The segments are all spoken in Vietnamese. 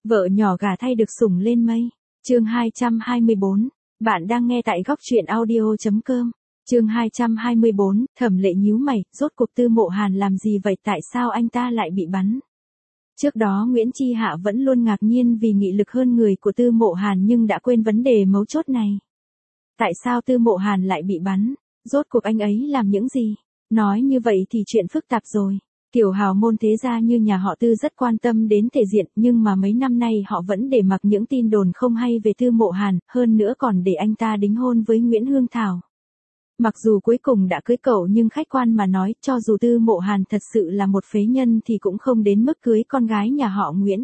Vợ nhỏ gả thay được sủng lên mây. Chương 224. Bạn đang nghe tại góc truyện audio.com. Chương 224, Thẩm Lệ nhíu mày, rốt cuộc Tư Mộ Hàn làm gì vậy, tại sao anh ta lại bị bắn? Trước đó Nguyễn Chi Hạ vẫn luôn ngạc nhiên vì nghị lực hơn người của Tư Mộ Hàn nhưng đã quên vấn đề mấu chốt này. Tại sao Tư Mộ Hàn lại bị bắn? Rốt cuộc anh ấy làm những gì? Nói như vậy thì chuyện phức tạp rồi. Tiểu hào môn thế gia như nhà họ Tư rất quan tâm đến thể diện, nhưng mà mấy năm nay họ vẫn để mặc những tin đồn không hay về Tư Mộ Hàn, hơn nữa còn để anh ta đính hôn với Nguyễn Hương Thảo. Mặc dù cuối cùng đã cưới cậu nhưng khách quan mà nói, cho dù Tư Mộ Hàn thật sự là một phế nhân thì cũng không đến mức cưới con gái nhà họ Nguyễn.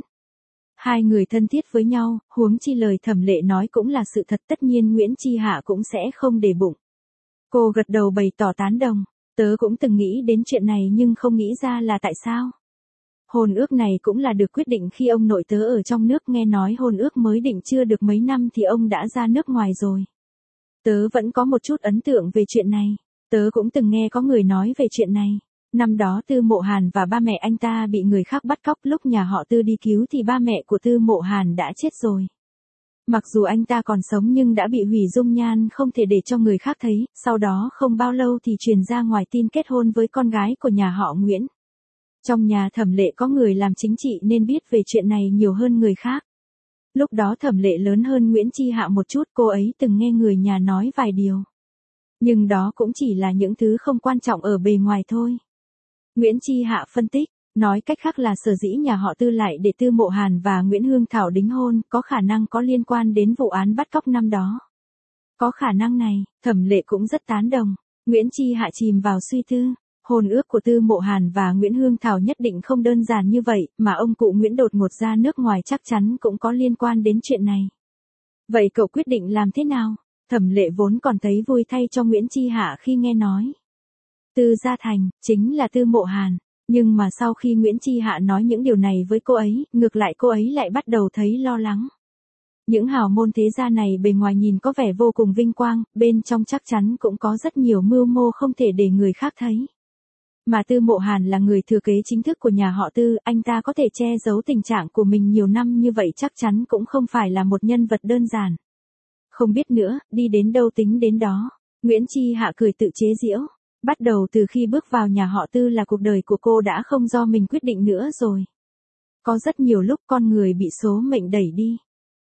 Hai người thân thiết với nhau, huống chi lời Thẩm Lệ nói cũng là sự thật, tất nhiên Nguyễn Chi Hạ cũng sẽ không để bụng. Cô gật đầu bày tỏ tán đồng. Tớ cũng từng nghĩ đến chuyện này nhưng không nghĩ ra là tại sao. Hôn ước này cũng là được quyết định khi ông nội tớ ở trong nước, nghe nói hôn ước mới định chưa được mấy năm thì ông đã ra nước ngoài rồi. Tớ vẫn có một chút ấn tượng về chuyện này. Tớ cũng từng nghe có người nói về chuyện này. Năm đó Tư Mộ Hàn và ba mẹ anh ta bị người khác bắt cóc, lúc nhà họ Tư đi cứu thì ba mẹ của Tư Mộ Hàn đã chết rồi. Mặc dù anh ta còn sống nhưng đã bị hủy dung nhan không thể để cho người khác thấy, sau đó không bao lâu thì truyền ra ngoài tin kết hôn với con gái của nhà họ Nguyễn. Trong nhà Thẩm Lệ có người làm chính trị nên biết về chuyện này nhiều hơn người khác. Lúc đó Thẩm Lệ lớn hơn Nguyễn Chi Hạ một chút, cô ấy từng nghe người nhà nói vài điều. Nhưng đó cũng chỉ là những thứ không quan trọng ở bề ngoài thôi. Nguyễn Chi Hạ phân tích. Nói cách khác là sở dĩ nhà họ Tư lại để Tư Mộ Hàn và Nguyễn Hương Thảo đính hôn, có khả năng có liên quan đến vụ án bắt cóc năm đó. Có khả năng này, Thẩm Lệ cũng rất tán đồng. Nguyễn Chi Hạ chìm vào suy tư. Hôn ước của Tư Mộ Hàn và Nguyễn Hương Thảo nhất định không đơn giản như vậy, mà ông cụ Nguyễn đột ngột ra nước ngoài chắc chắn cũng có liên quan đến chuyện này. Vậy cậu quyết định làm thế nào? Thẩm Lệ vốn còn thấy vui thay cho Nguyễn Chi Hạ khi nghe nói Tư Gia Thành chính là Tư Mộ Hàn. Nhưng mà sau khi Nguyễn Chi Hạ nói những điều này với cô ấy, ngược lại cô ấy lại bắt đầu thấy lo lắng. Những hào môn thế gia này bề ngoài nhìn có vẻ vô cùng vinh quang, bên trong chắc chắn cũng có rất nhiều mưu mô không thể để người khác thấy. Mà Tư Mộ Hàn là người thừa kế chính thức của nhà họ Tư, anh ta có thể che giấu tình trạng của mình nhiều năm như vậy chắc chắn cũng không phải là một nhân vật đơn giản. Không biết nữa, đi đến đâu tính đến đó. Nguyễn Chi Hạ cười tự chế giễu. Bắt đầu từ khi bước vào nhà họ Tư là cuộc đời của cô đã không do mình quyết định nữa rồi. Có rất nhiều lúc con người bị số mệnh đẩy đi.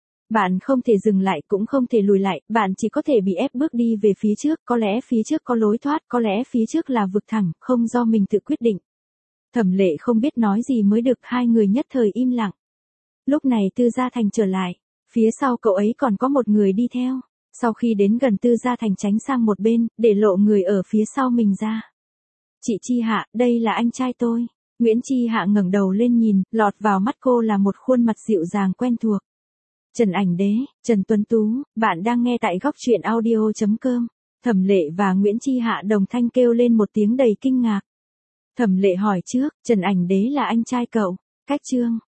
Bạn không thể dừng lại cũng không thể lùi lại, bạn chỉ có thể bị ép bước đi về phía trước, có lẽ phía trước có lối thoát, có lẽ phía trước là vực thẳm, không do mình tự quyết định. Thẩm Lệ không biết nói gì mới được, hai người nhất thời im lặng. Lúc này Tư Gia Thành trở lại, phía sau cậu ấy còn có một người đi theo. Sau khi đến gần Tư Gia Thành tránh sang một bên, để lộ người ở phía sau mình ra. Chị Chi Hạ, đây là anh trai tôi. Nguyễn Chi Hạ ngẩng đầu lên nhìn, lọt vào mắt cô là một khuôn mặt dịu dàng quen thuộc. Trần Ảnh Đế, Trần Tuấn Tú, bạn đang nghe tại góc truyện audio.com. Thẩm Lệ và Nguyễn Chi Hạ đồng thanh kêu lên một tiếng đầy kinh ngạc. Thẩm Lệ hỏi trước, Trần Ảnh Đế là anh trai cậu? Cách chương